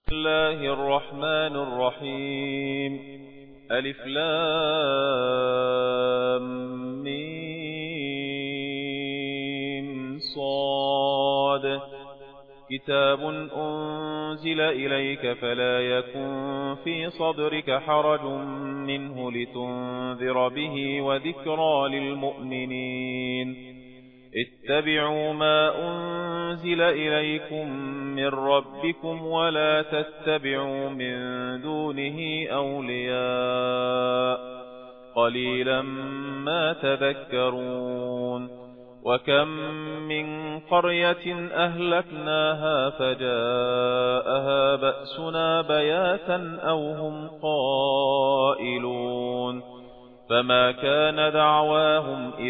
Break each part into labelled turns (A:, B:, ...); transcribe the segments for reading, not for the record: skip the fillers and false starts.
A: بسم الله الرحمن الرحيم. ألف لام ميم صاد. كتاب أنزل إليك فلا يكن في صدرك حرج منه لتنذر به وذكرى للمؤمنين. اتبعوا ما أنزل إليكم من ربكم ولا تتبعوا من دونه أولياء قليلا ما تذكرون. وكم من قرية أهلكناها فجاءها بأسنا بياتا أو هم قائلون. فما كان دعواهم إذ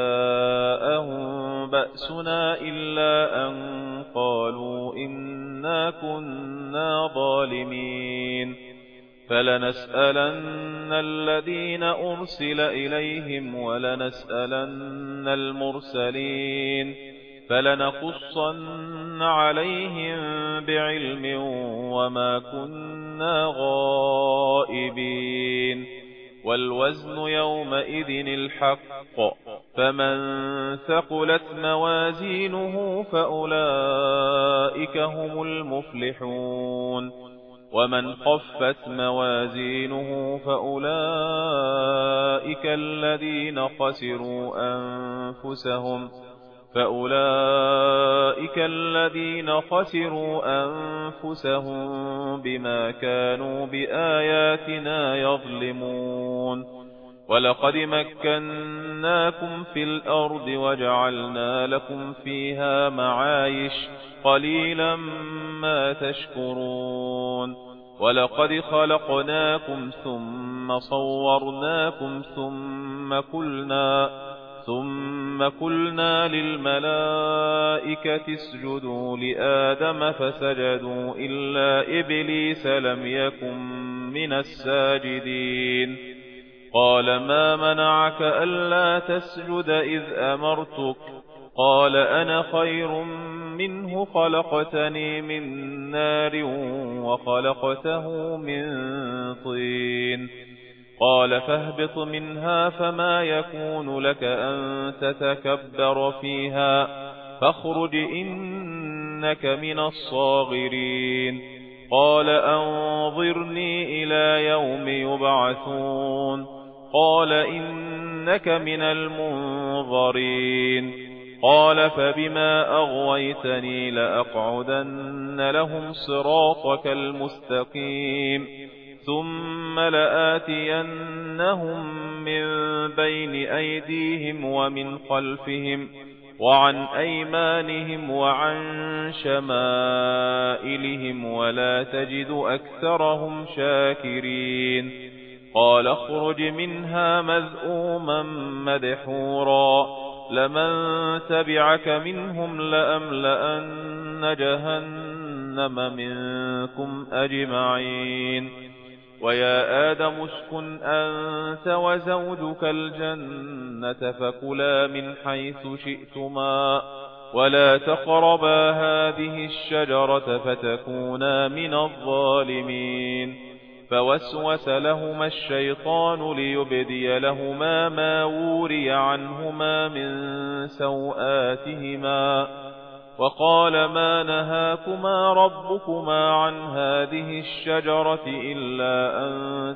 A: جاءهم بأسنا إلا أن قالوا إنا كنا ظالمين. فلنسألن الذين أرسل إليهم ولنسألن المرسلين فلنقصن عليهم بعلم وما كنا غائبين. والوزن يومئذ الحق فمن ثقلت موازينه فأولئك هم المفلحون. ومن خفت موازينه فأولئك الذين خسروا أنفسهم بما كانوا بآياتنا يظلمون. ولقد مكناكم في الأرض وجعلنا لكم فيها معايش قليلا ما تشكرون. ولقد خلقناكم ثم صورناكم ثم قلنا للملائكة اسجدوا لآدم فسجدوا إلا إبليس لم يكن من الساجدين. قال ما منعك ألا تسجد إذ أمرتك؟ قال أنا خير منه خلقتني من نار وخلقته من طين. قال فاهبط منها فما يكون لك أن تتكبر فيها فاخرج إنك من الصاغرين. قال أنظرني إلى يوم يبعثون. قال إنك من المنظرين. قال فبما أغويتني لأقعدن لهم صراطك المستقيم ثم لآتينهم من بين أيديهم ومن خلفهم وعن أيمانهم وعن شمائلهم ولا تجد أكثرهم شاكرين. قال اخرج منها مذءوما مدحورا لمن تبعك منهم لأملأن جهنم منكم أجمعين. ويا آدم اسكن أنت وزوجك الجنة فكلا من حيث شئتما ولا تقربا هذه الشجرة فتكونا من الظالمين. فوسوس لهما الشيطان ليبدي لهما ما وري عنهما من سوآتهما وقال ما نهاكما ربكما عن هذه الشجرة إلا أن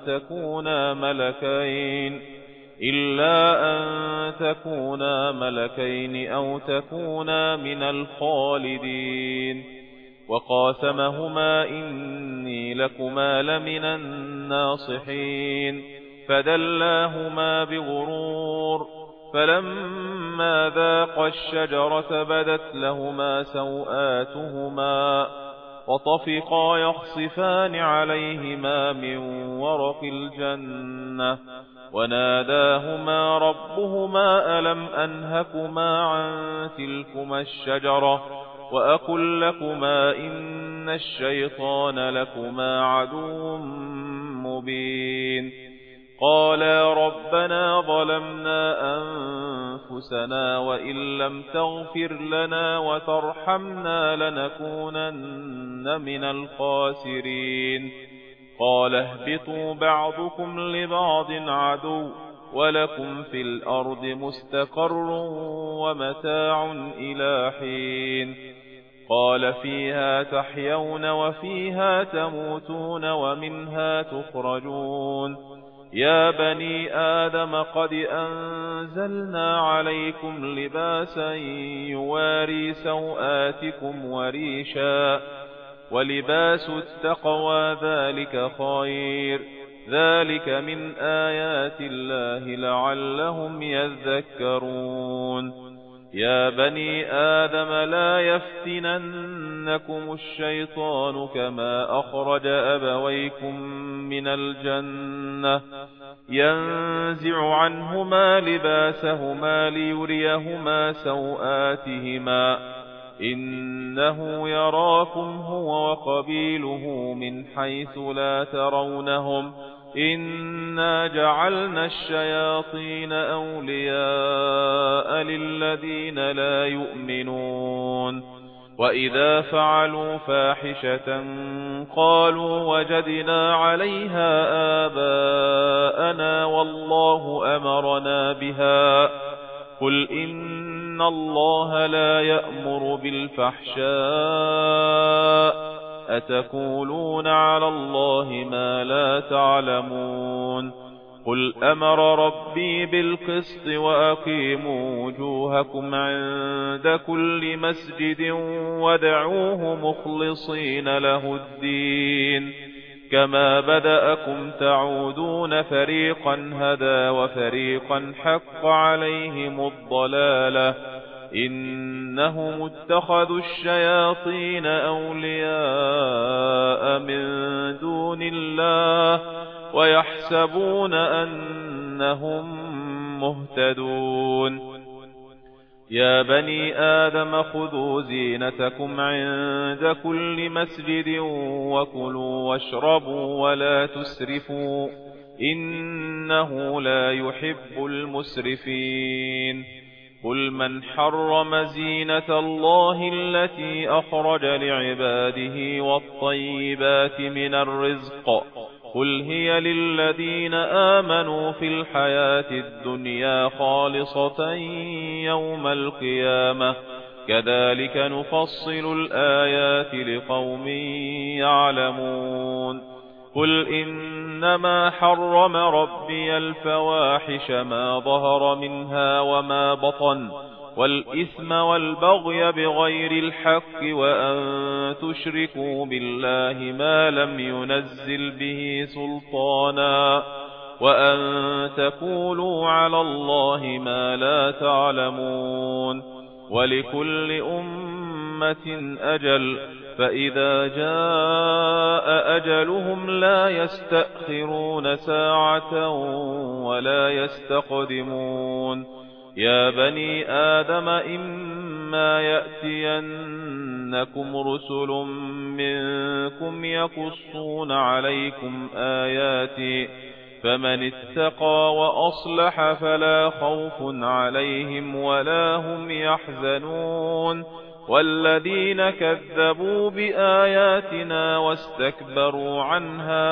A: تكونا ملكين أو تكونا من الخالدين. وقاسمهما إني لكما لمن الناصحين فدلاهما بغرور. فلما ذاقا الشجرة بدت لهما سوآتهما وطفقا يخصفان عليهما من ورق الجنة وناداهما ربهما ألم أنهكما عن تلكما الشجرة وأقل لكما إن الشيطان لكما عدو مبين. قالا ربنا ظلمنا أنفسنا وإن لم تغفر لنا وترحمنا لنكونن من الخاسرين قال اهبطوا بعضكم لبعض عدو ولكم في الأرض مستقر ومتاع إلى حين قال فيها تحيون وفيها تموتون ومنها تخرجون يا بني آدم قد أنزلنا عليكم لباسا يواري سوآتكم وريشا ولباس التقوى ذلك خير ذلك من آيات الله لعلهم يذكرون يا بني آدم لا يفتننكم الشيطان كما أخرج أبويكم من الجنة ينزع عنهما لباسهما ليريهما سوآتهما إنه يراكم هو وقبيله من حيث لا ترونهم إنا جعلنا الشياطين أولياء للذين لا يؤمنون وإذا فعلوا فاحشة قالوا وجدنا عليها آباءنا والله أمرنا بها قل إن الله لا يأمر بالفحشاء أتقولون على الله ما لا تعلمون قل أمر ربي بالقسط وأقيموا وجوهكم عند كل مسجد وادعوه مخلصين له الدين كما بدأكم تعودون فريقا هدى وفريقا حق عليهم الضلالة إنهم اتخذوا الشياطين أولياء من دون الله ويحسبون أنهم مهتدون يا بني آدم خذوا زينتكم عند كل مسجد وكلوا واشربوا ولا تسرفوا إنه لا يحب المسرفين قل من حرم زينة الله التي أخرج لعباده والطيبات من الرزق قل هي للذين آمنوا في الحياة الدنيا خالصة يوم القيامة كذلك نفصل الآيات لقوم يعلمون قل إنما حرم ربي الفواحش ما ظهر منها وما بطن والإثم والبغي بغير الحق وأن تشركوا بالله ما لم ينزل به سلطانا وأن تقولوا على الله ما لا تعلمون ولكل أمة أجل فإذا جاء أجلهم لا يستأخرون ساعة ولا يستقدمون يا بني آدم إما يأتينكم رسل منكم يقصون عليكم آياتي فمن اتقى وأصلح فلا خوف عليهم ولا هم يحزنون والذين كذبوا بآياتنا واستكبروا عنها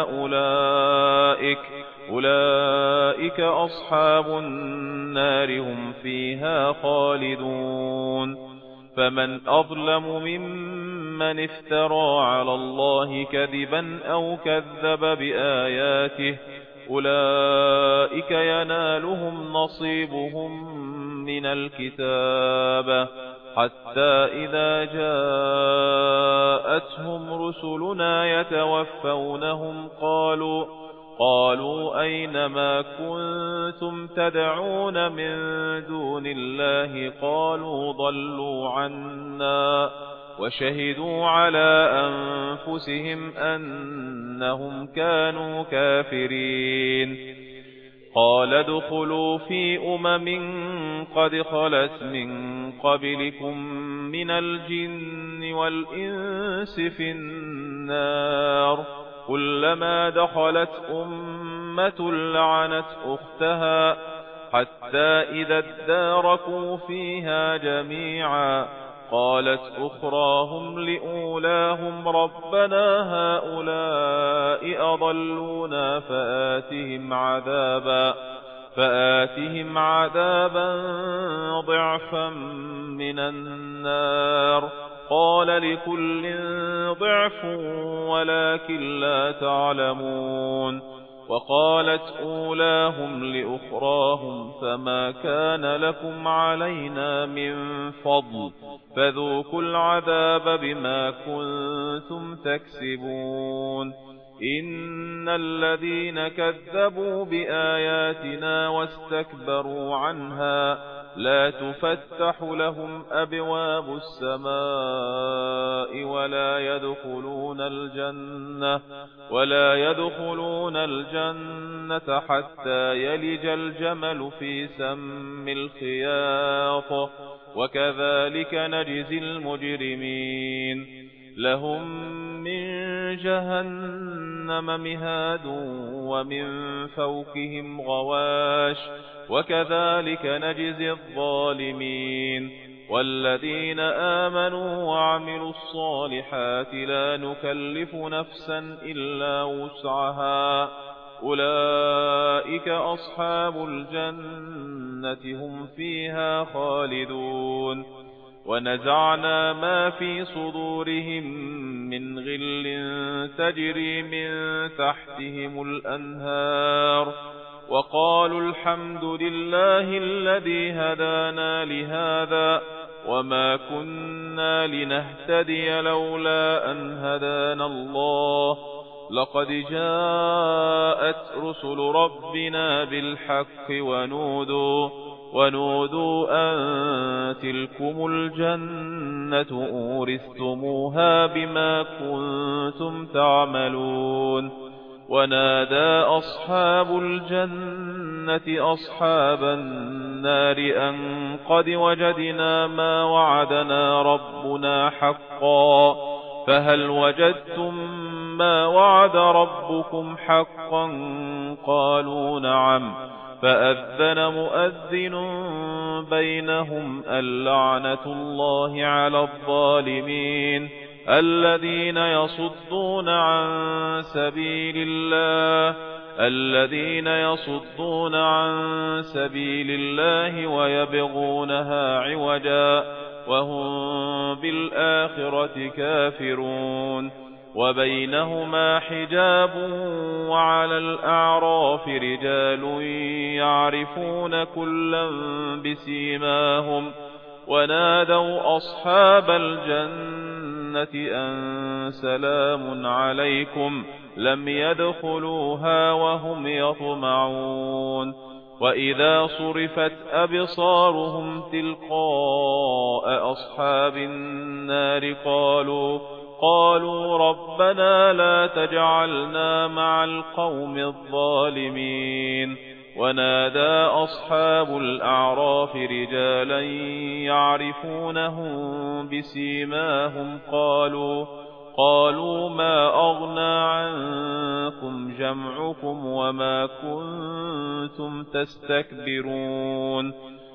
A: أولئك أصحاب النار هم فيها خالدون فمن أظلم ممن افترى على الله كذبا أو كذب بآياته أولئك ينالهم نصيبهم من الكتاب حتى إذا جاءتهم رسلنا يتوفونهم قالوا أين ما كنتم تدعون من دون الله قالوا ضلوا عنا وشهدوا على أنفسهم أنهم كانوا كافرين قال ادخلوا في قد خلت من قبلكم من الجن والإنس في النار كلما دخلت أمة لعنت أختها حتى إذا اداركوا فيها جميعا قالت أخراهم لأولاهم ربنا هؤلاء أضلونا فآتهم عذابا ضعفا من النار قال لكل ضعف ولكن لا تعلمون وقالت أولاهم لأخراهم فما كان لكم علينا من فضل فذوقوا العذاب بما كنتم تكسبون إن الذين كذبوا بآياتنا واستكبروا عنها لا تفتح لهم أبواب السماء ولا يدخلون الجنة حتى يلج الجمل في سم الخياط وكذلك نجزي المجرمين لهم من جهنم مهاد ومن فوقهم غواش وكذلك نجزي الظالمين والذين آمنوا وعملوا الصالحات لا نكلف نفسا إلا وسعها أولئك أصحاب الجنة هم فيها خالدون ونزعنا ما في صدورهم من غل تجري من تحتهم الأنهار وقالوا الحمد لله الذي هدانا لهذا وما كنا لنهتدي لولا أن هدانا الله لقد جاءت رسل ربنا بالحق ونودوا أن تلكم الجنة أورثتموها بما كنتم تعملون ونادى أصحاب الجنة أصحاب النار أن قد وجدنا ما وعدنا ربنا حقا فهل وجدتم ما وعد ربكم حقا قالوا نعم فأذن مؤذن بينهم اللعنة الله على الظالمين الذين يصدون عن سبيل الله ويبغونها عوجا وهم بالآخرة كافرون وبينهما حجاب وعلى الأعراف رجال يعرفون كلا بسيماهم ونادوا أصحاب الجنة أن سلام عليكم لم يدخلوها وهم يطمعون وإذا صرفت أبصارهم تلقاء أصحاب النار قالوا ربنا لا تجعلنا مع القوم الظالمين ونادى أصحاب الأعراف رجالا يعرفونهم بسيماهم قالوا ما أغنى عنكم جمعكم وما كنتم تستكبرون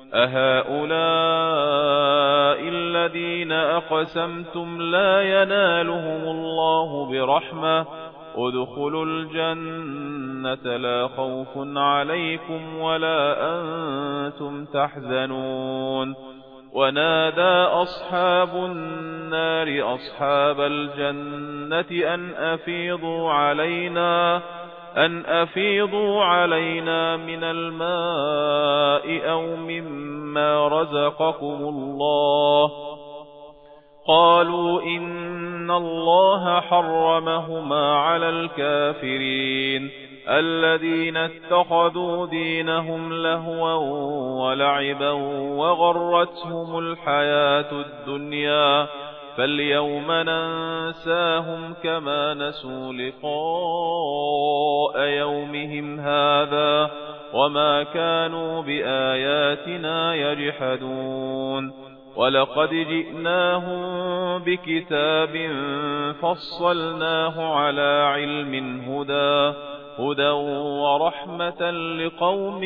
A: أهؤلاء الذين أقسمتم لا ينالهم الله برحمة ادخلوا الجنة لا خوف عليكم ولا أنتم تحزنون ونادى أصحاب النار أصحاب الجنة أن أفيضوا علينا من الماء أو مما رزقكم الله قالوا إن الله حرمهما على الكافرين الذين اتخذوا دينهم لهوا ولعبا وغرتهم الحياة الدنيا فاليوم ننساهم كما نسوا لقاء يومهم هذا وما كانوا بآياتنا يجحدون ولقد جئناهم بكتاب فصلناه على علم هدى ورحمة لقوم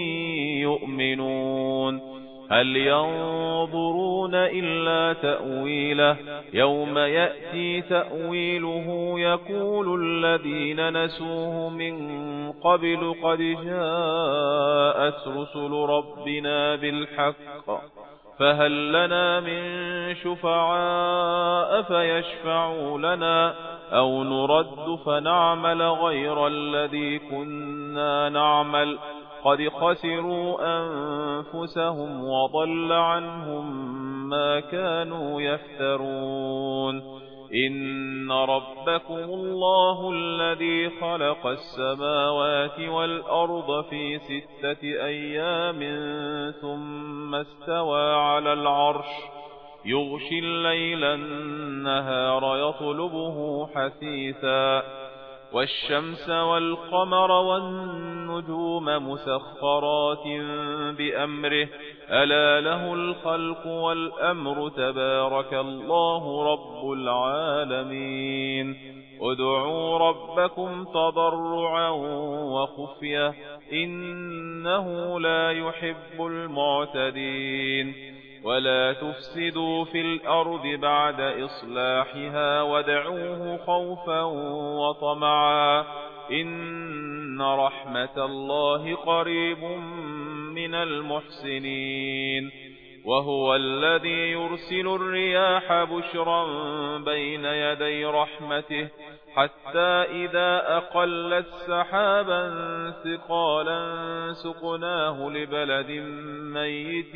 A: يؤمنون هل ينظرون إلا تأويله يوم يأتي تأويله يقول الذين نسوه من قبل قد جاءت رسل ربنا بالحق فهل لنا من شفعاء فيشفعوا لنا أو نرد فنعمل غير الذي كنا نعمل قد خسروا أنفسهم وضل عنهم ما كانوا يفترون إن ربكم الله الذي خلق السماوات والأرض في 6 أيام ثم استوى على العرش يغشي الليل النهار يطلبه حثيثا والشمس والقمر والنجوم مسخرات بأمره ألا له الخلق والأمر تبارك الله رب العالمين ادعوا ربكم تضرعا وخفية إنه لا يحب المعتدين ولا تفسدوا في الأرض بعد إصلاحها وادعوه خوفا وطمعا إن رحمة الله قريب من المحسنين وهو الذي يرسل الرياح بشرا بين يدي رحمته حتى إذا أقلت سحابا ثقالا سقناه لبلد ميت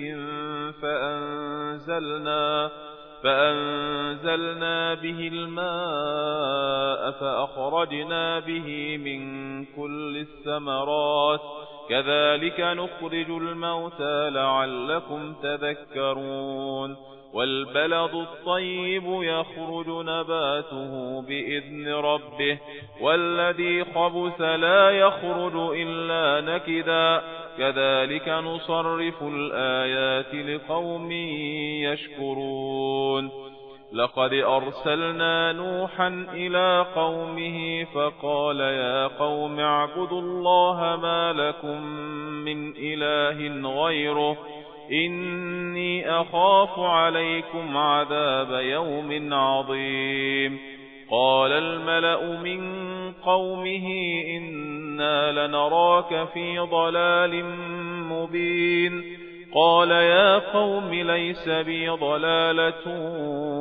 A: فأنزلنا به الماء فأخرجنا به من كل الثمرات كذلك نخرج الموتى لعلكم تذكرون والبلد الطيب يخرج نباته بإذن ربه والذي خبث لا يخرج إلا نكدا كذلك نصرف الآيات لقوم يشكرون لقد أرسلنا نوحا إلى قومه فقال يا قوم اعبدوا الله ما لكم من إله غيره إني أخاف عليكم عذاب يوم عظيم قال الملأ من قومه إنا لنراك في ضلال مبين قال يا قوم ليس بي ضلالة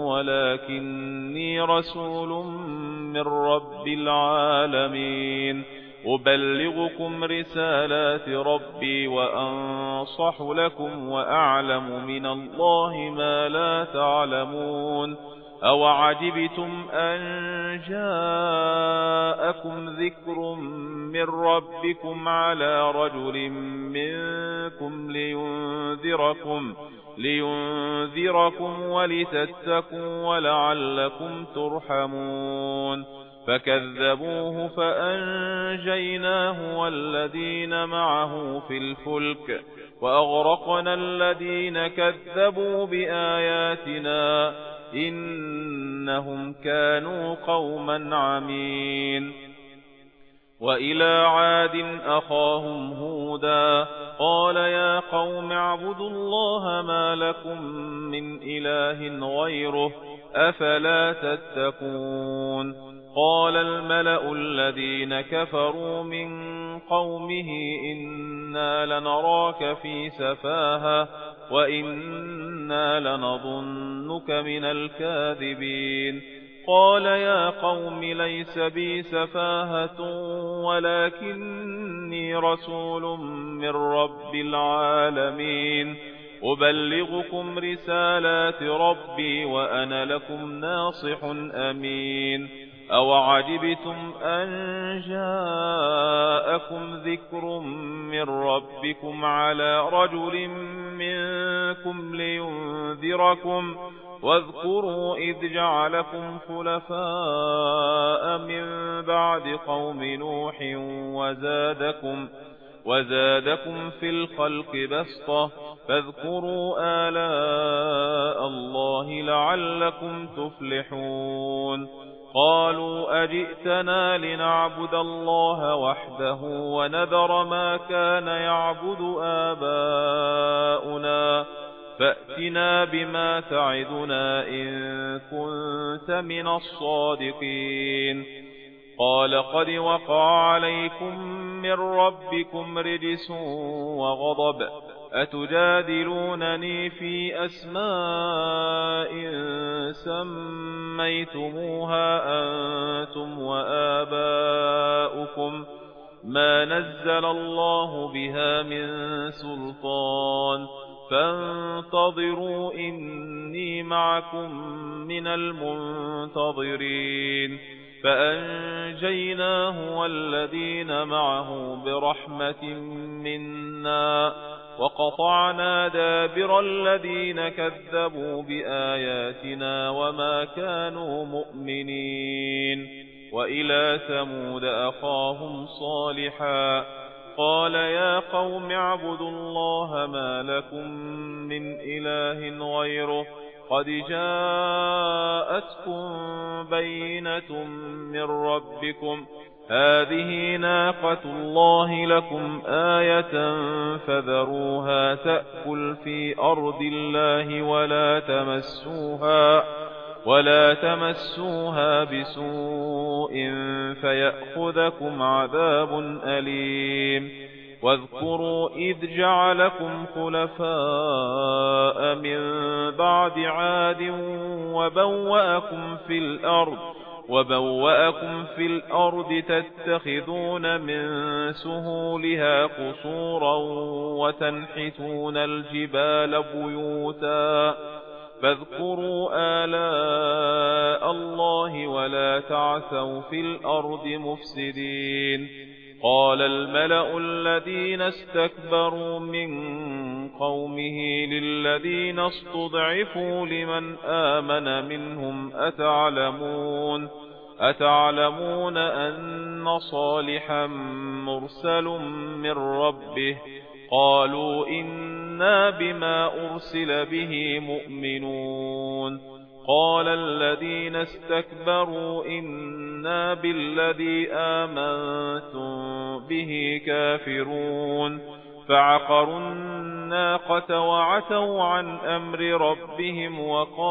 A: ولكني رسول من رب العالمين أبلغكم رسالات ربي وأنصح لكم وأعلم من الله ما لا تعلمون أوعجبتم أن جاءكم ذكر من ربكم على رجل منكم لينذركم ولتتقوا ولعلكم ترحمون فكذبوه فأنجيناه والذين معه في الفلك وأغرقنا الذين كذبوا بآياتنا إنهم كانوا قوما عمين وإلى عاد أخاهم هودا قال يا قوم اعبدوا الله ما لكم من إله غيره أفلا تتقون قال الملأ الذين كفروا من قومه إنا لنراك في سفاهة وإنا لنظنك من الكاذبين قال يا قوم ليس بي سفاهة ولكني رسول من رب العالمين أبلغكم رسالات ربي وأنا لكم ناصح أمين أوعجبتم أن جاءكم ذكر من ربكم على رجل منكم لينذركم واذكروا إذ جعلكم خلفاء من بعد قوم نوح وزادكم في الخلق بسطة فاذكروا آلاء الله لعلكم تفلحون قالوا أجئتنا لنعبد الله وحده ونذر ما كان يعبد آباؤنا فأتنا بما تعدنا إن كنت من الصادقين قال قد وقع عليكم من ربكم رجس وغضب أتجادلونني في أسماء سميتموها أنتم وآباؤكم ما نزل الله بها من سلطان فانتظروا إني معكم من المنتظرين فأنجيناه والذين معه برحمة منا وقطعنا دابر الذين كذبوا بآياتنا وما كانوا مؤمنين وإلى ثمود أخاهم صالحا قال يا قوم اعبدوا الله ما لكم من إله غيره قد جاءتكم بينة من ربكم هذه ناقة الله لكم آية فذروها تأكل في أرض الله ولا تمسوها بسوء فيأخذكم عذاب أليم واذكروا إذ جعلكم خلفاء من بعد عاد وبوأكم في الأرض تتخذون من سهولها قصورا وتنحتون الجبال بيوتا فاذكروا آلاء الله ولا تعثوا في الأرض مفسدين قال الملأ الذين استكبروا من قومه للذين استضعفوا لمن آمن منهم أتعلمون أن صالحا مرسل من ربه قالوا إنا بما أرسل به مؤمنون قال الذين استكبروا إنا بالذي آمنتم به كافرون فعقروا الناقة وعتوا عن أمر ربهم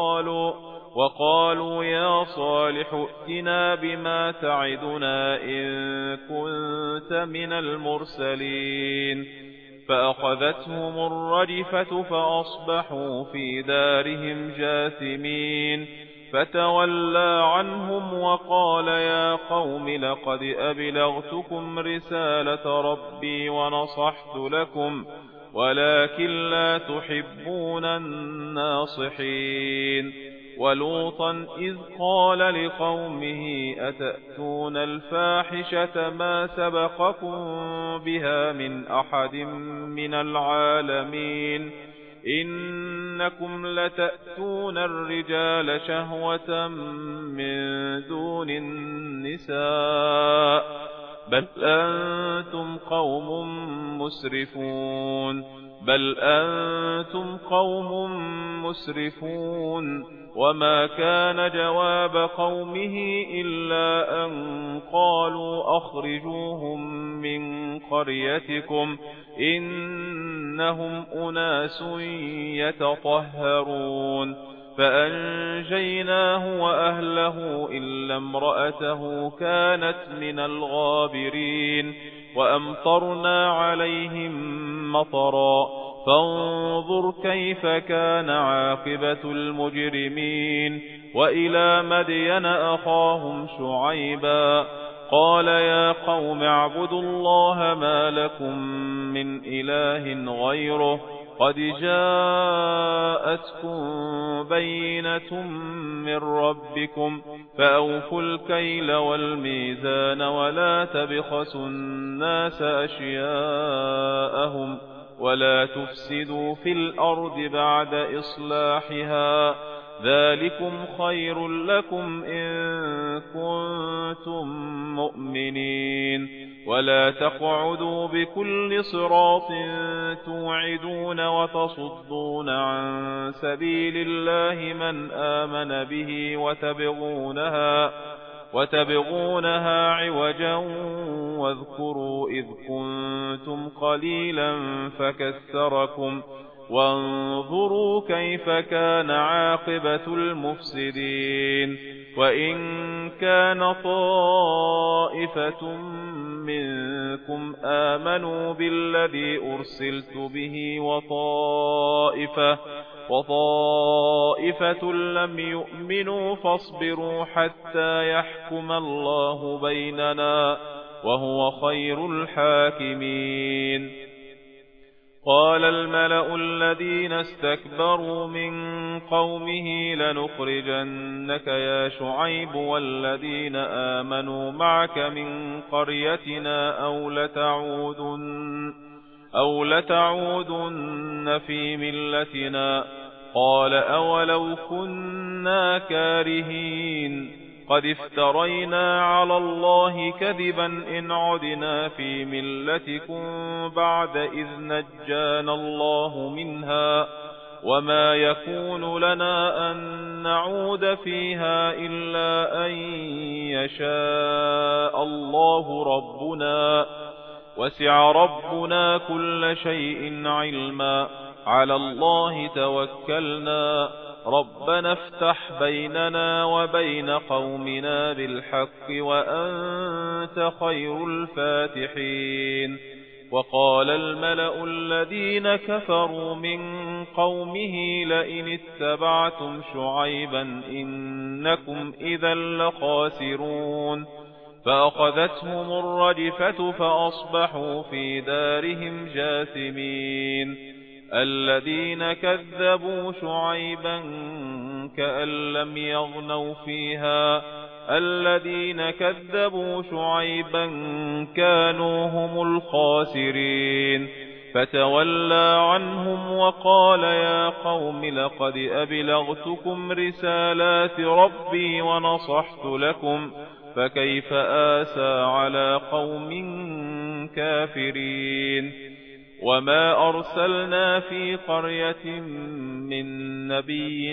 A: وقالوا يا صالح ائتنا بما تعدنا إن كنت من المرسلين فأخذتهم الرجفة فأصبحوا في دارهم جاثمين فتولى عنهم وقال يا قوم لقد أبلغتكم رسالة ربي ونصحت لكم ولكن لا تحبون الناصحين ولوطا إذ قال لقومه أتأتون الفاحشة ما سبقكم بها من أحد من العالمين إنكم لتأتون الرجال شهوة من دون النساء بل أنتم قوم مسرفون وما كان جواب قومه إلا أن قالوا أخرجوهم من قريتكم إنهم أناس يتطهرون فأنجيناه وأهله إلا امرأته كانت من الغابرين وأمطرنا عليهم مطرا فانظر كيف كان عاقبة المجرمين وإلى مدين أخاهم شعيبا قال يا قوم اعبدوا الله ما لكم من إله غيره قد جاءتكم بينة من ربكم فأوفوا الكيل والميزان ولا تبخسوا الناس أشياءهم ولا تفسدوا في الأرض بعد إصلاحها ذلكم خير لكم إن كنتم مؤمنين ولا تقعدوا بكل صراط توعدون وتصدون عن سبيل الله من آمن به وتبغونها عوجا واذكروا إذ كنتم قليلا فكثركم وانظروا كيف كان عاقبة المفسدين وإن كان طائفة منكم آمنوا بالذي أرسلت به وطائفة لم يؤمنوا فاصبروا حتى يحكم الله بيننا وهو خير الحاكمين. قال الملأ الذين استكبروا من قومه لنخرجنك يا شعيب والذين آمنوا معك من قريتنا أو لتعودن في ملتنا. قال أولو كنا كارهين قد افترينا على الله كذبا إن عدنا في ملتكم بعد إذ نجانا الله منها وما يكون لنا أن نعود فيها إلا أن يشاء الله ربنا وسع ربنا كل شيء علما على الله توكلنا ربنا افتح بيننا وبين قومنا بالحق وأنت خير الفاتحين. وقال الملأ الذين كفروا من قومه لئن اتبعتم شعيبا إنكم إذا لخاسرون. فأخذتهم الرجفة فأصبحوا في دارهم جاثمين. الذين كذبوا شعيبا كأن لم يغنوا فيها الذين كذبوا شعيبا كانوا هم الخاسرين. فتولى عنهم وقال يا قوم لقد أبلغتكم رسالات ربي ونصحت لكم فكيف آسى على قوم كافرين. وما أرسلنا في قرية من نبي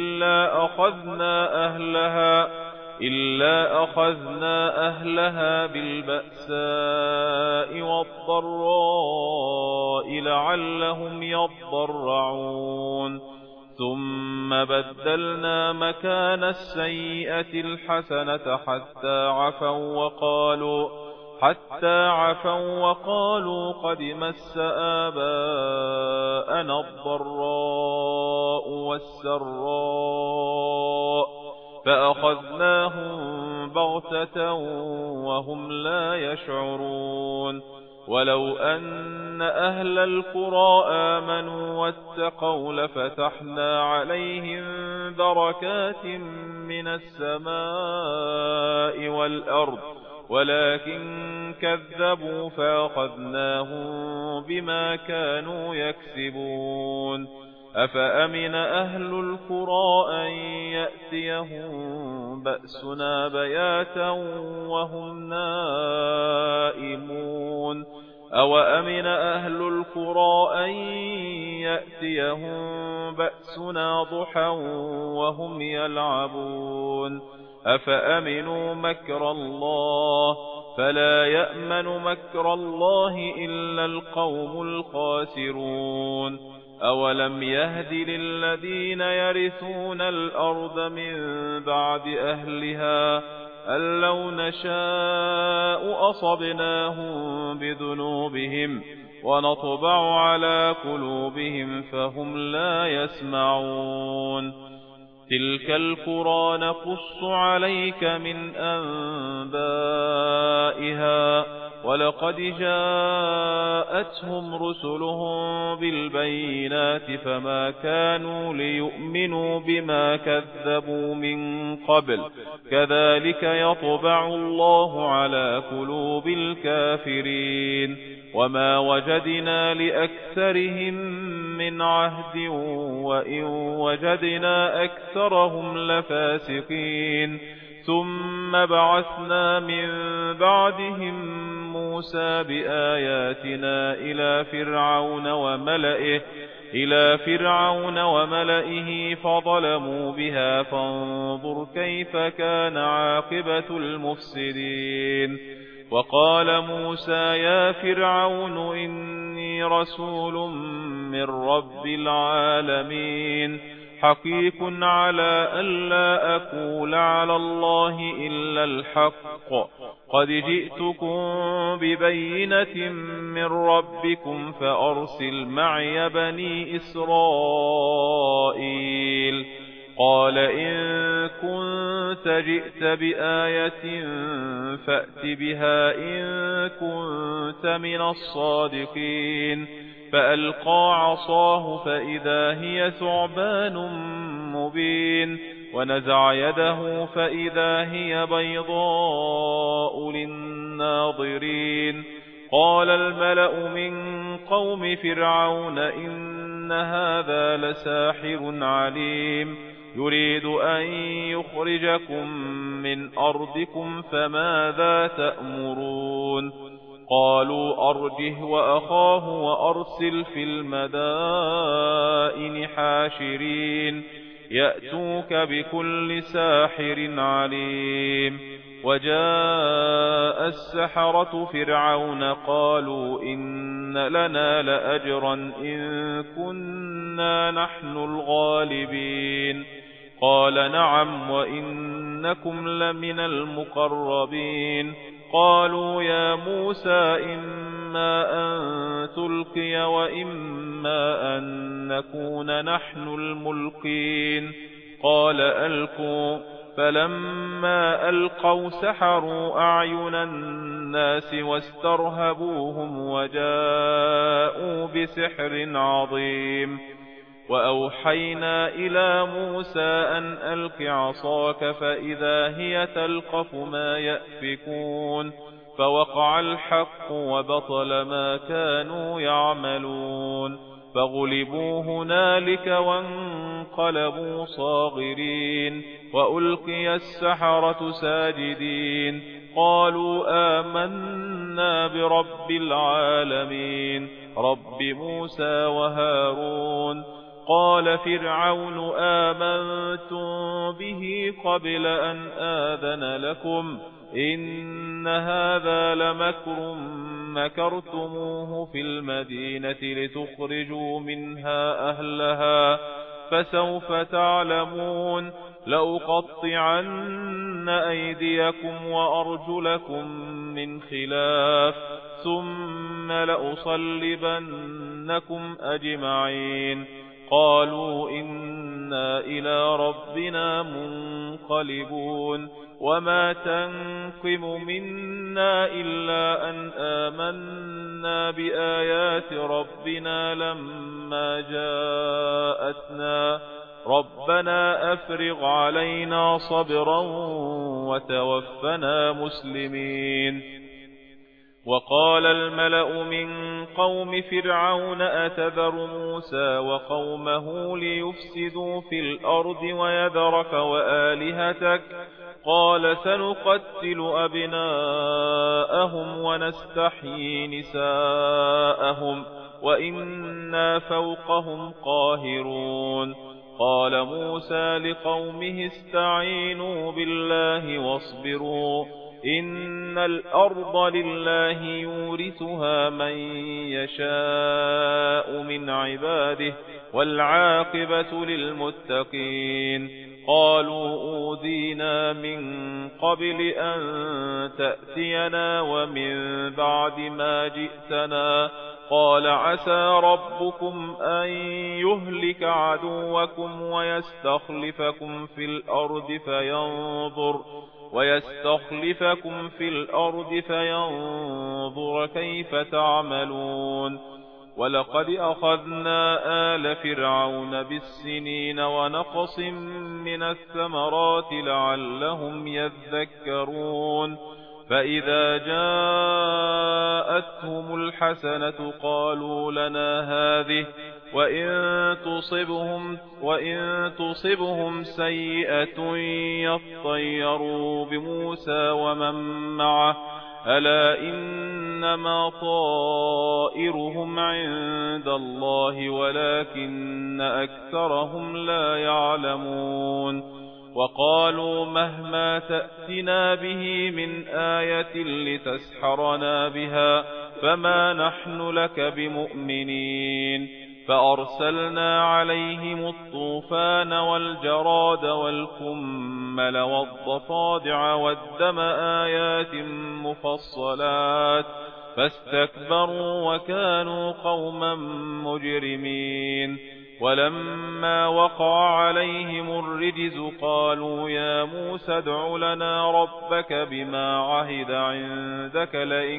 A: إلا أخذنا أهلها بالبأساء والضراء لعلهم يضرعون. ثم بدلنا مكان السيئة الحسنة حتى عفوا وقالوا قد مس آباءنا الضراء والسراء فأخذناهم بغتة وهم لا يشعرون. ولو أن أهل القرى آمنوا واتقوا لفتحنا عليهم بركات من السماء والأرض ولكن كذبوا فأخذناهم بما كانوا يكسبون. أفأمن أهل القرى أن يأتيهم بأسنا بياتا وهم نائمون أوأمن أهل القرى أن يأتيهم بأسنا ضحى وهم يلعبون. أفأمنوا مكر الله فلا يأمن مكر الله إلا القوم الخاسرون. أولم يهد للذين يرثون الأرض من بعد أهلها أن لو نشاء أصبناهم بذنوبهم ونطبع على قلوبهم فهم لا يسمعون. تلك القرى نقص عليك من أنبائها ولقد جاءتهم رسلهم بالبينات فما كانوا ليؤمنوا بما كذبوا من قبل كذلك يطبع الله على قلوب الكافرين. وما وجدنا لأكثرهم من عهد وإن وجدنا أكثرهم لفاسقين. ثم بعثنا من بعدهم موسى بآياتنا إلى فرعون وملئه إلى فرعون وملئه فظلموا بها فانظر كيف كان عاقبة المفسدين. وقال موسى يا فرعون إني رسول من رب العالمين حقيق على ألا أقول على الله إلا الحق قد جئتكم ببينة من ربكم فأرسل معي بني إسرائيل. قال إن كنت جئت بآية فأت بها إن كنت من الصادقين. فألقى عصاه فإذا هي ثعبان مبين ونزع يده فإذا هي بيضاء للناظرين. قال الملأ من قوم فرعون إن هذا لساحر عليم يريد أن يخرجكم من أرضكم فماذا تأمرون. قالوا أرجه وأخاه وأرسل في المدائن حاشرين يأتوك بكل ساحر عليم. وجاء السحرة فرعون قالوا إن لنا لأجرا إن كنا نحن الغالبين. قال نعم وإنكم لمن المقربين. قالوا يا موسى إما أن تلقي وإما أن نكون نحن الملقين. قال ألقوا. فلما ألقوا سحروا أعين الناس واسترهبوهم وجاءوا بسحر عظيم. وأوحينا إلى موسى أن ألق عصاك فإذا هي تلقف ما يأفكون. فوقع الحق وبطل ما كانوا يعملون فغلبوا هنالك وانقلبوا صاغرين. وألقي السحرة ساجدين قالوا آمنا برب العالمين رب موسى وهارون. قال فرعون آمنتم به قبل أن آذن لكم إن هذا لمكر مكرتموه في المدينة لتخرجوا منها أهلها فسوف تعلمون. لأقطعن أيديكم وأرجلكم من خلاف ثم لأصلبنكم أجمعين. قالوا إنا إلى ربنا منقلبون. وما تنقم منا إلا أن آمنا بآيات ربنا لما جاءتنا ربنا أفرغ علينا صبرا وتوفنا مسلمين. وقال الملأ من قوم فرعون أتذر موسى وقومه ليفسدوا في الأرض ويذرك وآلهتك قال سنقتل أبناءهم ونستحيي نساءهم وإنا فوقهم قاهرون. قال موسى لقومه استعينوا بالله واصبروا إن الأرض لله يورثها من يشاء من عباده والعاقبة للمتقين. قالوا أوذينا من قبل أن تأتينا ومن بعد ما جئتنا. قال عسى ربكم أن يهلك عدوكم ويستخلفكم في الأرض فينظر كيف تعملون. ولقد أخذنا آل فرعون بالسنين ونقص من الثمرات لعلهم يذكرون. فإذا جاءتهم الحسنة قالوا لنا هذه وإن تصبهم سيئة يطيروا بموسى ومن معه ألا إنما طائرهم عند الله ولكن أكثرهم لا يعلمون وقالوا مهما تأتنا به من آية لتسحرنا بها فما نحن لك بمؤمنين فأرسلنا عليهم الطوفان والجراد والكمل والضفادع والدم آيات مفصلات فاستكبروا وكانوا قوما مجرمين ولما وقع عليهم الرجز قالوا يا موسى ادع لنا ربك بما عهد عندك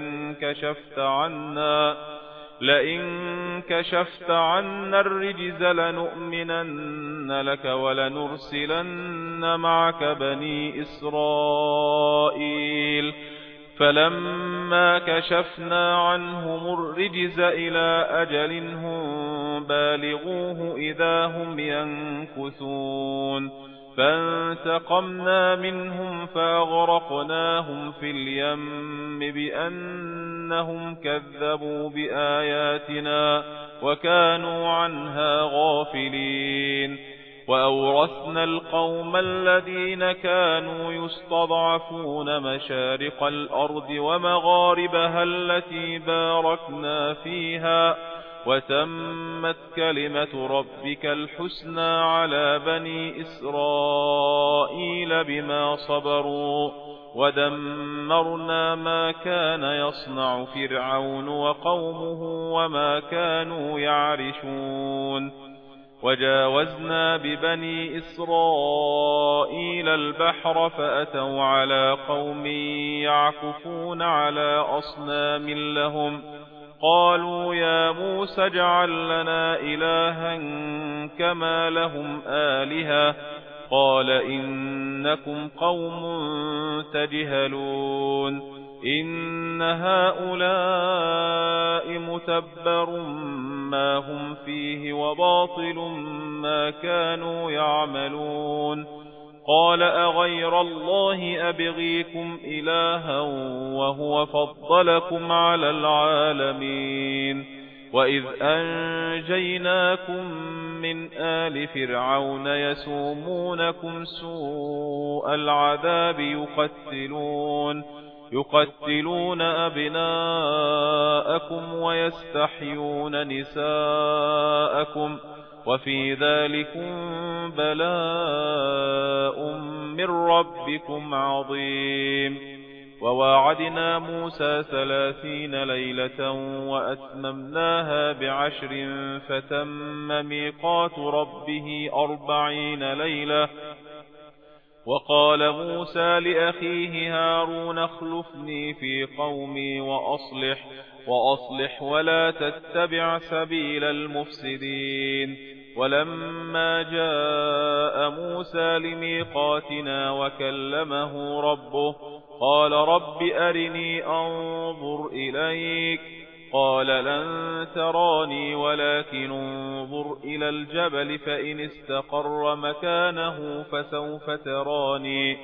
A: لئن كشفت عنا الرجز لنؤمنن لك ولنرسلن معك بني إسرائيل فلما كشفنا عنهم الرجز إلى أجل هم بالغوه إذا هم ينكثون فانتقمنا منهم فأغرقناهم في اليم بأنهم كذبوا بآياتنا وكانوا عنها غافلين وأورثنا القوم الذين كانوا يستضعفون مشارق الأرض ومغاربها التي باركنا فيها وتمت كلمة ربك الحسنى على بني إسرائيل بما صبروا ودمرنا ما كان يصنع فرعون وقومه وما كانوا يعرشون وجاوزنا ببني إسرائيل البحر فأتوا على قوم يعكفون على أصنام لهم قالوا يا موسى اجعل لنا إلها كما لهم آلهة قال إنكم قوم تجهلون إن هؤلاء متبر ما هم فيه وباطل ما كانوا يعملون قال أغير الله أبغيكم إلها وهو فضلكم على العالمين وإذ أنجيناكم من آل فرعون يسومونكم سوء العذاب يقتلون أبناءكم ويستحيون نساءكم وفي ذلكم بلاء من ربكم عظيم وواعدنا موسى 30 ليلة وأتممناها ب10 فتم ميقات ربه 40 ليلة وقال موسى لأخيه هارون اخلفني في قومي وأصلح ولا تتبع سبيل المفسدين ولما جاء موسى لميقاتنا وكلمه ربه قال رب أرني أنظر إليك قال لن تراني ولكن انظر إلى الجبل فإن استقر مكانه فسوف تراني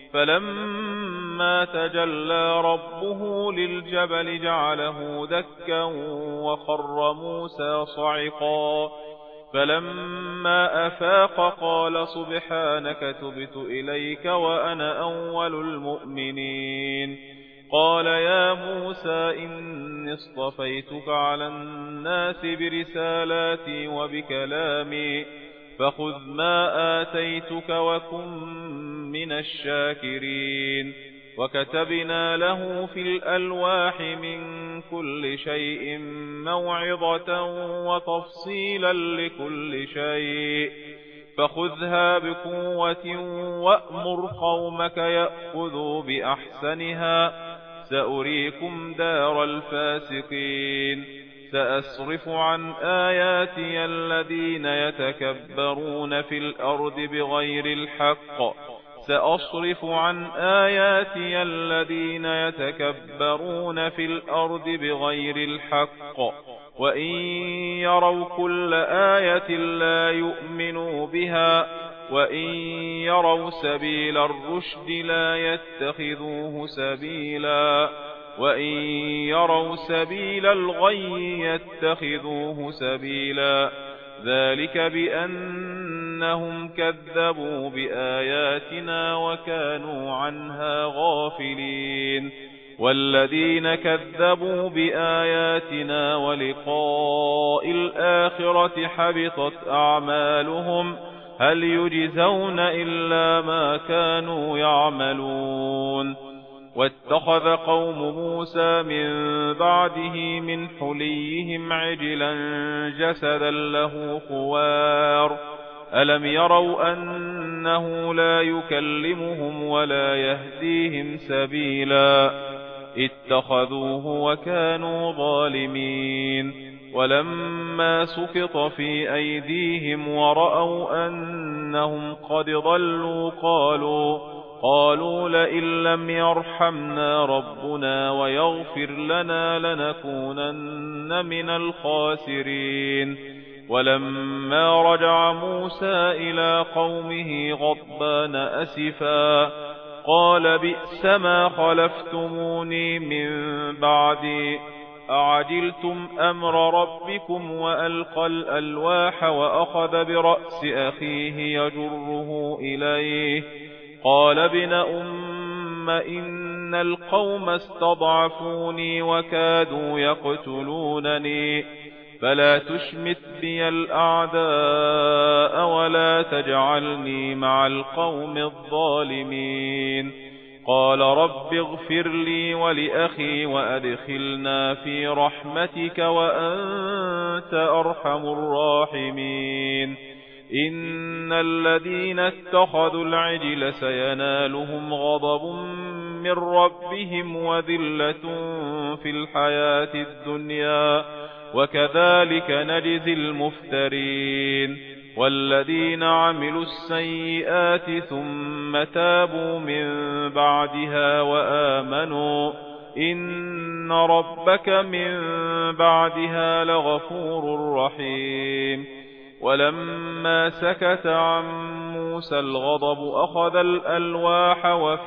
A: فلما تجلى ربه للجبل جعله دكا وخر موسى صعقا فلما أفاق قال سبحانك تبت إليك وأنا أول المؤمنين قال يا موسى إني اصطفيتك على الناس برسالاتي وبكلامي فخذ ما آتيتك وكن من الشاكرين وكتبنا له في الألواح من كل شيء موعظة وتفصيلا لكل شيء فخذها بقوة وأمر قومك يأخذوا بأحسنها سأريكم دار الفاسقين سأصرف عن آياتي الذين يتكبرون في الأرض بغير الحق وإن يروا كل آية لا يؤمنوا بها وإن يروا سبيل الرشد لا يتخذوه سبيلا وإن يروا سبيل الغي يتخذوه سبيلا ذلك بأنهم كذبوا بآياتنا وكانوا عنها غافلين والذين كذبوا بآياتنا ولقاء الآخرة حبطت أعمالهم هل يجزون إلا ما كانوا يعملون واتخذ قوم موسى من بعده من حليهم عجلا جسدا له خوار ألم يروا أنه لا يكلمهم ولا يهديهم سبيلا اتخذوه وكانوا ظالمين ولما سقط في أيديهم ورأوا أنهم قد ضلوا قالوا لئن لم يرحمنا ربنا ويغفر لنا لنكونن من الخاسرين ولما رجع موسى إلى قومه غضبان أسفا قال بئس ما خلفتموني من بعدي أعجلتم أمر ربكم وألقى الألواح وأخذ برأس أخيه يجره إليه قال ابن أم إن القوم استضعفوني وكادوا يقتلونني فلا تشمت بي الأعداء ولا تجعلني مع القوم الظالمين قال رب اغفر لي ولأخي وأدخلنا في رحمتك وأنت أرحم الراحمين إن الذين اتخذوا العجل سينالهم غضب من ربهم وذلة في الحياة الدنيا وكذلك نجزي المفترين والذين عملوا السيئات ثم تابوا من بعدها وآمنوا إن ربك من بعدها لغفور رحيم ولما سكت عن موسى الغضب أخذ الألواح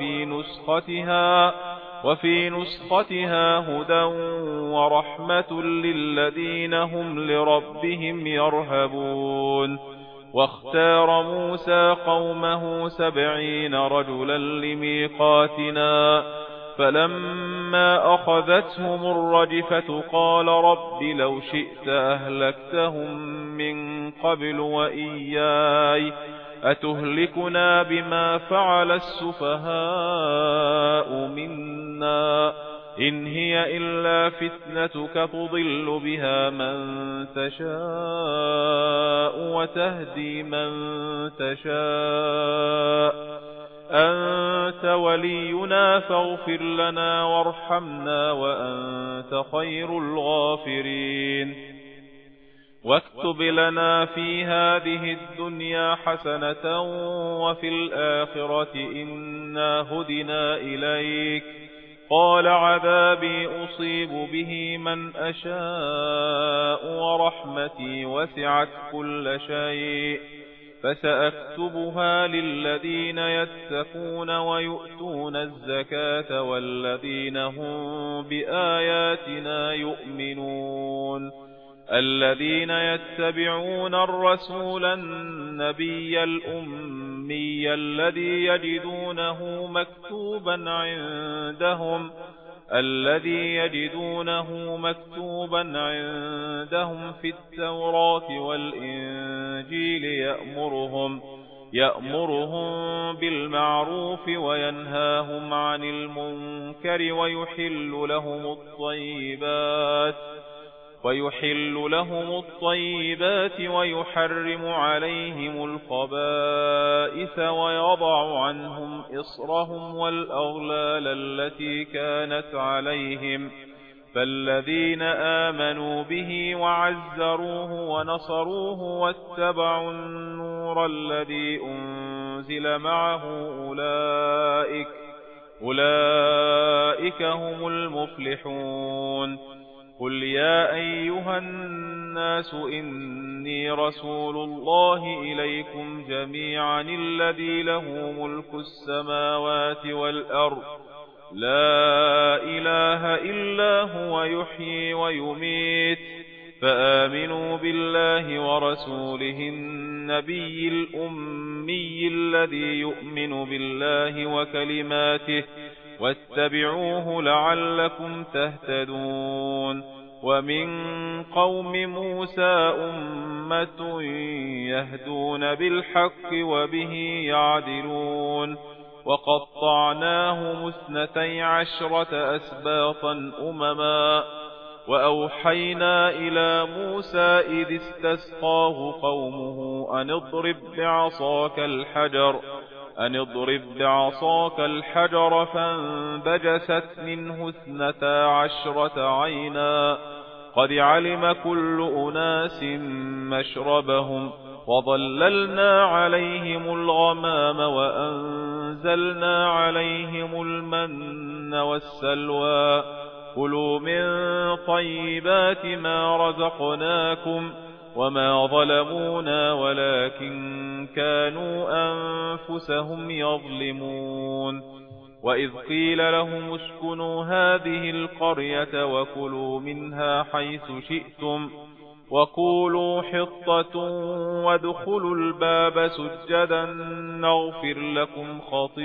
A: وفي نسختها هدى ورحمة للذين هم لربهم يرهبون واختار موسى قومه 70 رجلا لميقاتنا فلما أخذتهم الرجفة قال رب لو شئت أهلكتهم من قبل وإياي أتهلكنا بما فعل السفهاء منا إن هي إلا فتنتك تضل بها من تشاء وتهدي من تشاء أنت ولينا فاغفر لنا وارحمنا وأنت خير الغافرين واكتب لنا في هذه الدنيا حسنة وفي الآخرة إنا هدنا إليك قال عذابي أصيب به من أشاء ورحمتي وسعت كل شيء فسأكتبها للذين يتقون ويؤتون الزكاة والذين هم بآياتنا يؤمنون الذين يتبعون الرسول النبي الأمي الذي يجدونه مكتوبا عندهم في التوراة والإنجيل يأمرهم بالمعروف وينهاهم عن المنكر ويحل لهم الطيبات ويحرم عليهم الخبائث ويضع عنهم إصرهم والأغلال التي كانت عليهم فالذين آمنوا به وعزروه ونصروه واتبعوا النور الذي أنزل معه أولئك هم المفلحون قل يا أيها الناس إني رسول الله إليكم جميعا الذي له ملك السماوات والأرض لا إله إلا هو يحيي ويميت فآمنوا بالله ورسوله النبي الأمي الذي يؤمن بالله وكلماته واتبعوه لعلكم تهتدون ومن قوم موسى أمة يهدون بالحق وبه يعدلون وقطعناهم 12 أسباطا أمما وأوحينا إلى موسى إذ استسقاه قومه أن اضرب بعصاك الحجر فانبجست منه 12 عينا قد علم كل أناس مشربهم وظللنا عليهم الغمام وأنزلنا عليهم المن والسلوى كلوا من طيبات ما رزقناكم وما ظلمونا ولكن كانوا أنفسهم يظلمون وإذ قيل لهم اسكنوا هذه القرية وكلوا منها حيث شئتم وقولوا حطة وادخلوا الباب سجدا نغفر لكم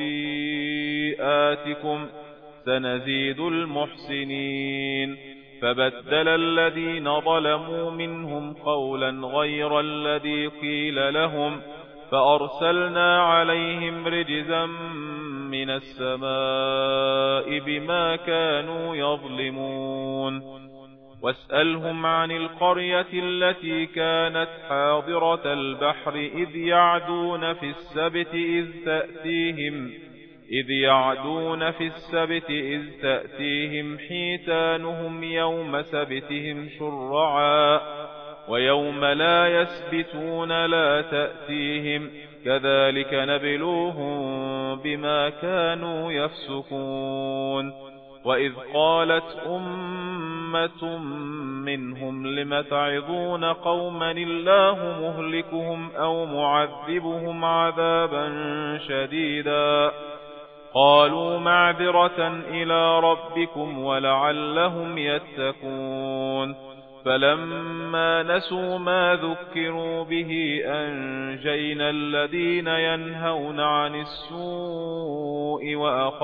A: خطيئاتكم سنزيد المحسنين فبدل الذين ظلموا منهم قولا غير الذي قيل لهم فأرسلنا عليهم رجزا من السماء بما كانوا يظلمون واسألهم عن القرية التي كانت حاضرة البحر إذ يعدون في السبت إذ تأتيهم حيتانهم يوم سبتهم شرعا ويوم لا يسبتون لا تأتيهم كذلك نبلوهم بما كانوا يفسقون وإذ قالت أمة منهم لم تعظون قوما الله مهلكهم أو معذبهم عذابا شديدا قالوا معذرة إلى ربكم ولعلهم يتقون فلما نسوا ما ذكروا به أنجينا الذين ينهون عن السوء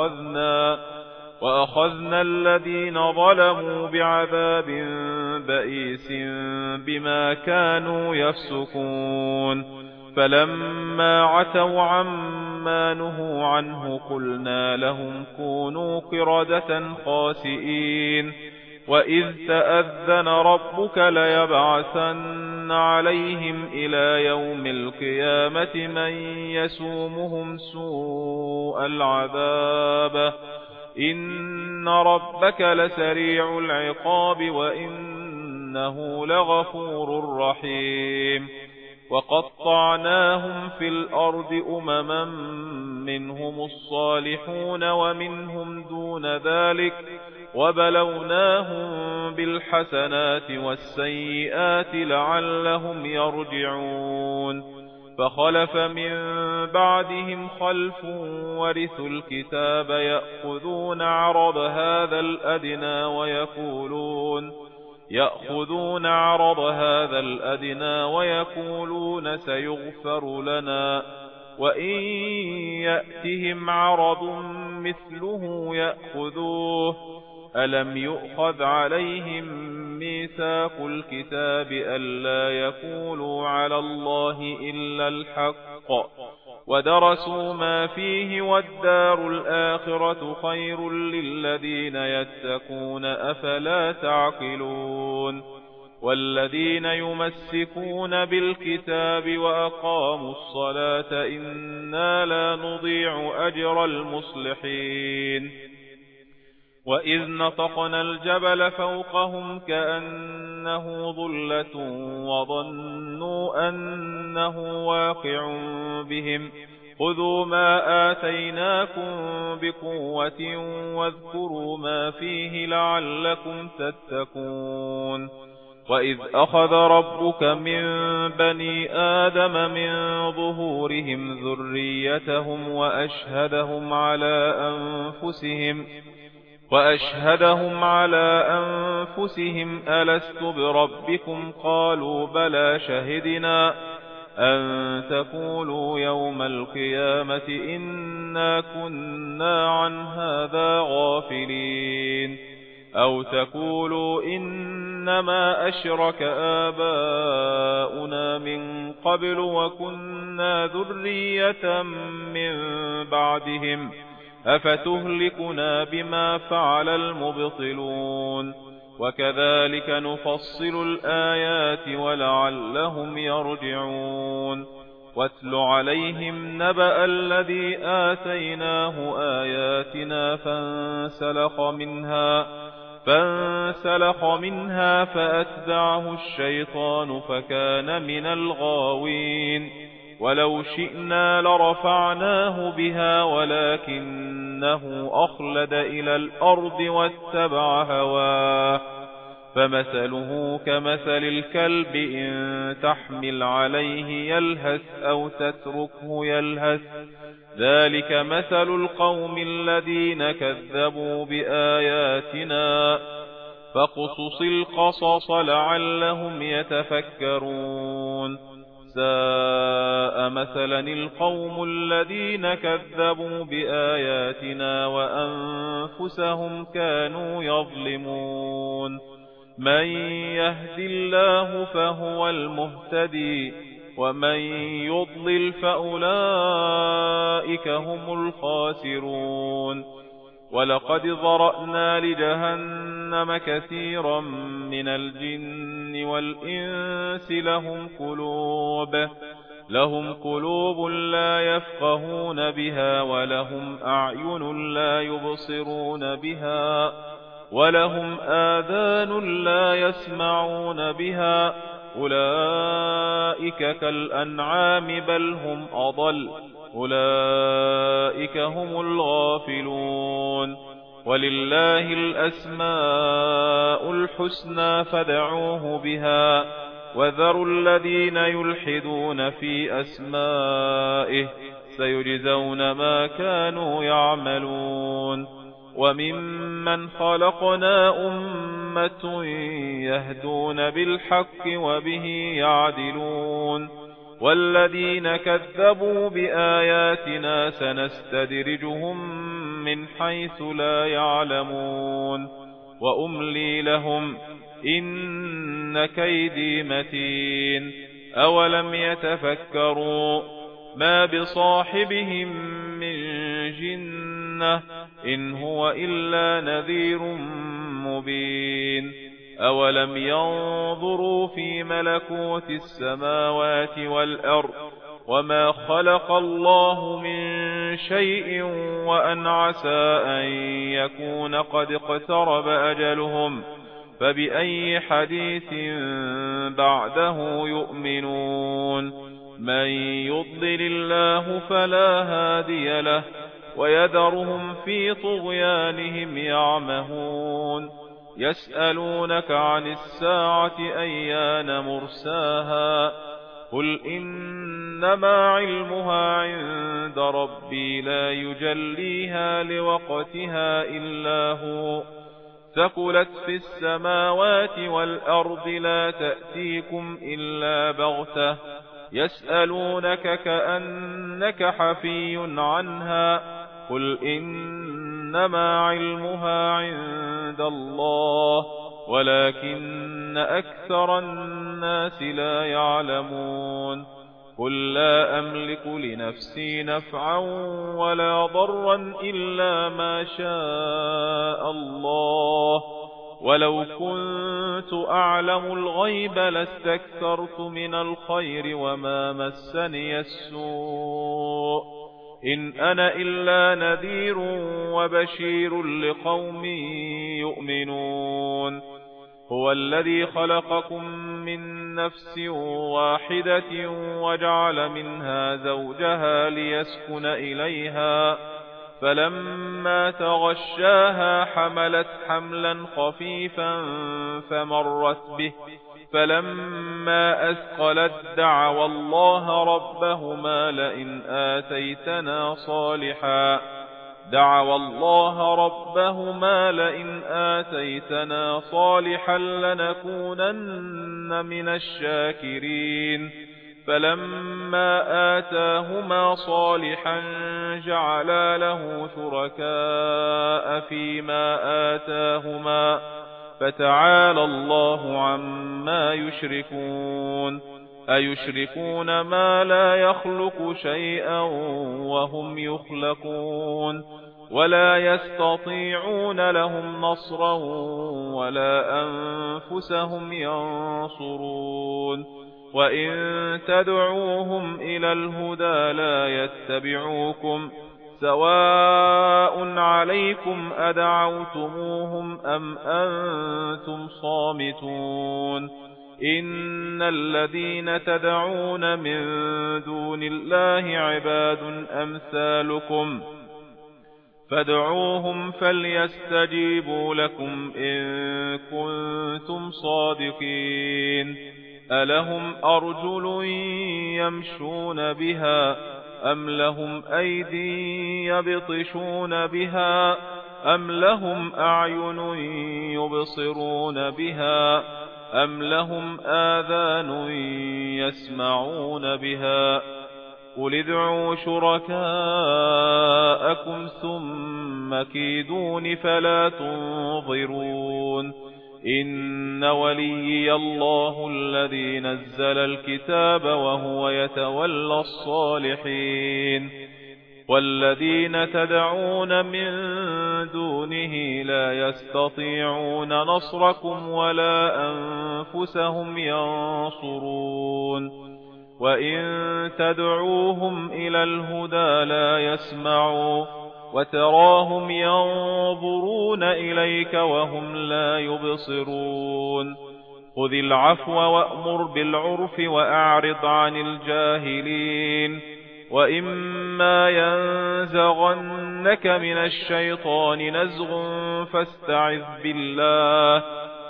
A: وأخذنا الذين ظلموا بعذاب بئيس بما كانوا يفسقون فلما عتوا عما نهوا عنه قلنا لهم كونوا قردة خاسئين وإذ تأذن ربك ليبعثن عليهم إلى يوم القيامة من يسومهم سوء العذاب إن ربك لسريع العقاب وإنه لغفور رحيم وقطعناهم في الأرض أمما منهم الصالحون ومنهم دون ذلك وبلوناهم بالحسنات والسيئات لعلهم يرجعون فخلف من بعدهم خلف ورثوا الكتاب يأخذون عرض هذا الأدنى ويقولون سيغفر لنا وإن يأتهم عرض مثله يأخذوه ألم يؤخذ عليهم ميثاق الكتاب ألا يقولوا على الله إلا الحق ودرسوا ما فيه والدار الآخرة خير للذين يتقون أفلا تعقلون والذين يمسكون بالكتاب وأقاموا الصلاة إنا لا نضيع أجر المصلحين وإذ نطقنا الجبل فوقهم كأنه ظلة وظنوا أنه واقع بهم خذوا ما آتيناكم بقوة واذكروا ما فيه لعلكم تتقون وإذ أخذ ربك من بني آدم من ظهورهم ذريتهم وأشهدهم على أنفسهم ألست بربكم قالوا بلى شهدنا أن تقولوا يوم القيامة إنا كنا عن هذا غافلين أو تقولوا إنما أشرك آباؤنا من قبل وكنا ذرية من بعدهم أفتهلكنا بما فعل المبطلون وكذلك نفصل الآيات ولعلهم يرجعون واتل عليهم نبأ الذي آتيناه آياتنا فانسلخ منها فأتبعه الشيطان فكان من الغاوين ولو شئنا لرفعناه بها ولكنه أخلد إلى الأرض واتبع هواه فمثله كمثل الكلب إن تحمل عليه يلهث أو تتركه يلهث ذلك مثل القوم الذين كذبوا بآياتنا فاقصص القصص لعلهم يتفكرون ساء مثلا القوم الذين كذبوا بآياتنا وأنفسهم كانوا يظلمون من يهد الله فهو المهتدي ومن يضلل فأولئك هم الخاسرون ولقد ذرأنا لجهنم كثيرا من الجن والإنس لهم قلوب لا يفقهون بها ولهم أعين لا يبصرون بها ولهم آذان لا يسمعون بها أولئك كالأنعام بل هم أضل أولئك هم الغافلون ولله الأسماء الحسنى فادعوه بها وذروا الذين يلحدون في أسمائه سيجزون ما كانوا يعملون وممن خلقنا أمة يهدون بالحق وبه يعدلون والذين كذبوا بآياتنا سنستدرجهم من حيث لا يعلمون وأملي لهم إن كيدي متين أولم يتفكروا ما بصاحبهم من جنة إن هو إلا نذير مبين أولم ينظروا في ملكوت السماوات والأرض وما خلق الله من شيء وأن عسى أن يكون قد اقترب أجلهم فبأي حديث بعده يؤمنون من يضلل الله فلا هادي له ويذرهم في طغيانهم يعمهون يسألونك عن الساعة أيان مرساها قل إنما علمها عند ربي لا يجليها لوقتها إلا هو ثقلت في السماوات والأرض لا تأتيكم إلا بغتة يسألونك كأنك حفي عنها قل إنما علمها عند الله ولكن أكثر الناس لا يعلمون قل لا أملك لنفسي نفعا ولا ضرا إلا ما شاء الله ولو كنت أعلم الغيب لاستكثرت من الخير وما مسني السوء إن أنا إلا نذير وبشير لقوم يؤمنون هو الذي خلقكم من نفس واحدة وجعل منها زوجها ليسكن إليها فلما تغشاها حملت حملا خفيفا فلما أثقلت دعوا الله ربهما لئن آتيتنا صالحا لنكونن من الشاكرين. فلما آتاهما صالحا جعلا له شركاء فيما آتاهما فتعالى الله عما يشركون. أيشركون ما لا يخلق شيئا وهم يخلقون ولا يستطيعون لهم نصرا ولا أنفسهم ينصرون. وإن تدعوهم إلى الهدى لا يتبعوكم سواء عليكم أدعوتموهم أم أنتم صامتون. إن الذين تدعون من دون الله عباد أمثالكم فادعوهم فليستجيبوا لكم إن كنتم صادقين. ألهم أرجل يمشون بها أم لهم أيدي يبطشون بها أم لهم أعين يبصرون بها أم لهم آذان يسمعون بها. قل ادعوا شركاءكم ثم كيدون فلا تنظرون. إن وليي الله الذي نزل الكتاب وهو يتولى الصالحين. والذين تدعون من دونه لا يستطيعون نصركم ولا أنفسهم ينصرون. وإن تدعوهم إلى الهدى لا يسمعوا وتراهم ينظرون إليك وهم لا يبصرون. خذ العفو وأمر بالعرف وأعرض عن الجاهلين. وإما ينزغنك من الشيطان نزغ فاستعذ بالله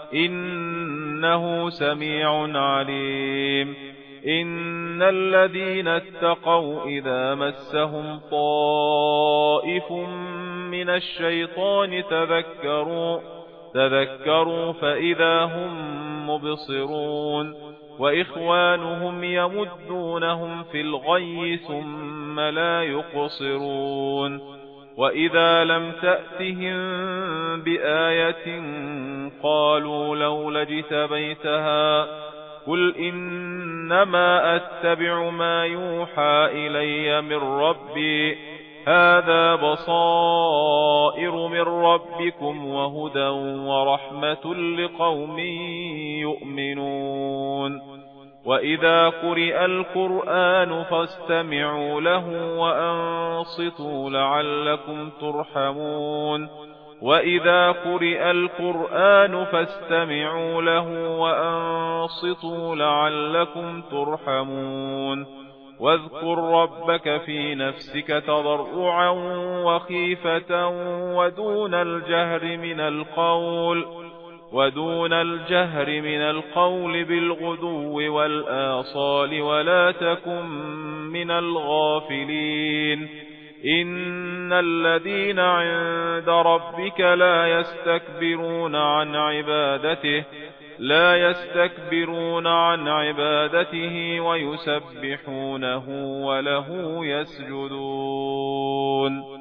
A: إنه سميع عليم. إن الذين اتقوا إذا مسهم طائف من الشيطان تذكروا فإذا هم مبصرون. وإخوانهم يمدونهم في الغي ثم لا يقصرون. وإذا لم تأتهم بآية قالوا لولا اجتبيتها قل إنما أتبع ما يوحى إلي من ربي هذا بصائر من ربكم وهدى ورحمة لقوم يؤمنون. وإذا قرئ القرآن فاستمعوا له وأنصتوا لعلكم ترحمون. وإذا قرئ القرآن فاستمعوا له وأنصتوا لعلكم ترحمون. واذكر ربك في نفسك تضرعا وخيفة ودون الجهر من القول بالغدو والآصال ولا تكن من الغافلين. إن الذين عند ربك لا يستكبرون عن عبادته ويسبحونه وله يسجدون.